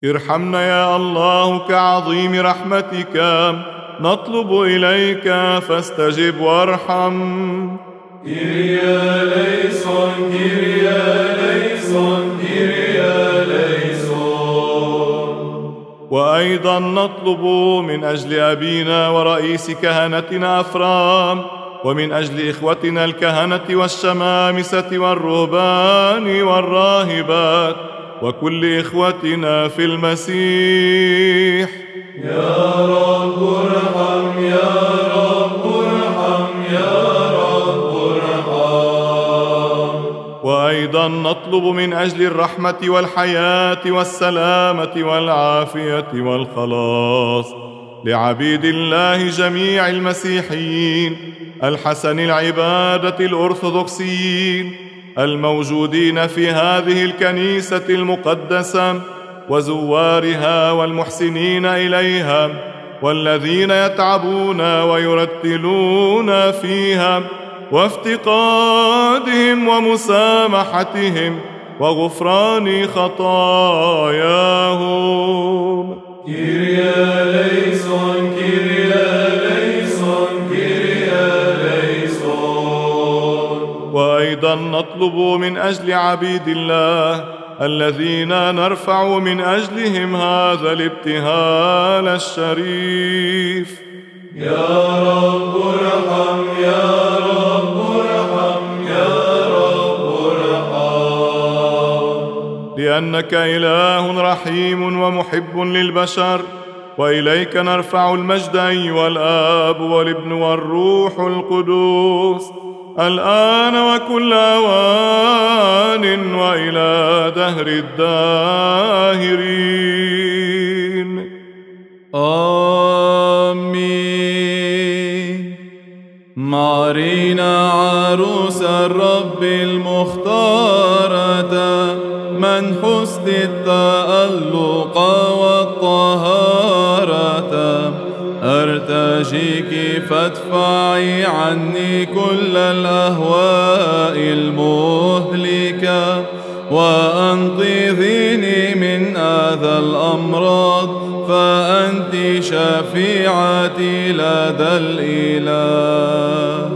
ارحمنا يا الله كعظيم رحمتك، نطلب إليك فاستجب وارحم. كيريا ليسون كيريا ليسون كيريا ليسون. وأيضا نطلب من أجل أبينا ورئيس كهنتنا أفرام، ومن أجل إخوتنا الكهنة والشمامسة والرهبان والراهبات وكل إخوتنا في المسيح. يا رب ارحم يا رب ارحم يا رب ارحم. وأيضا نطلب من أجل الرحمة والحياة والسلامة والعافية والخلاص لعبيد الله جميع المسيحيين الحسن العبادة الأرثوذكسيين الموجودين في هذه الكنيسة المقدسة وزوارها والمحسنين إليها والذين يتعبون ويرتلون فيها، وافتقادهم ومسامحتهم وغفران خطاياهم. كيريا ليسون كيريا ليسون كيريا ليسون. وأيضا نطلب من أجل عبيد الله الذين نرفع من أجلهم هذا الابتهال الشريف. يا رب ارحم يا رب ارحم يا رب ارحم. لأنك إله رحيم ومحب للبشر، وإليك نرفع المجد أيها الآب والابن والروح القدوس الآن وكل أوان وإلى دهر الداهرين. آمين. مارينا عروس الرب المختارة من حسن التألق والطهارة، أرتجيك فادفعي عني كل الأهواء المهلكة، وأنقذيني من آذى الأمراض، فأنت شفيعتي لدى الإله.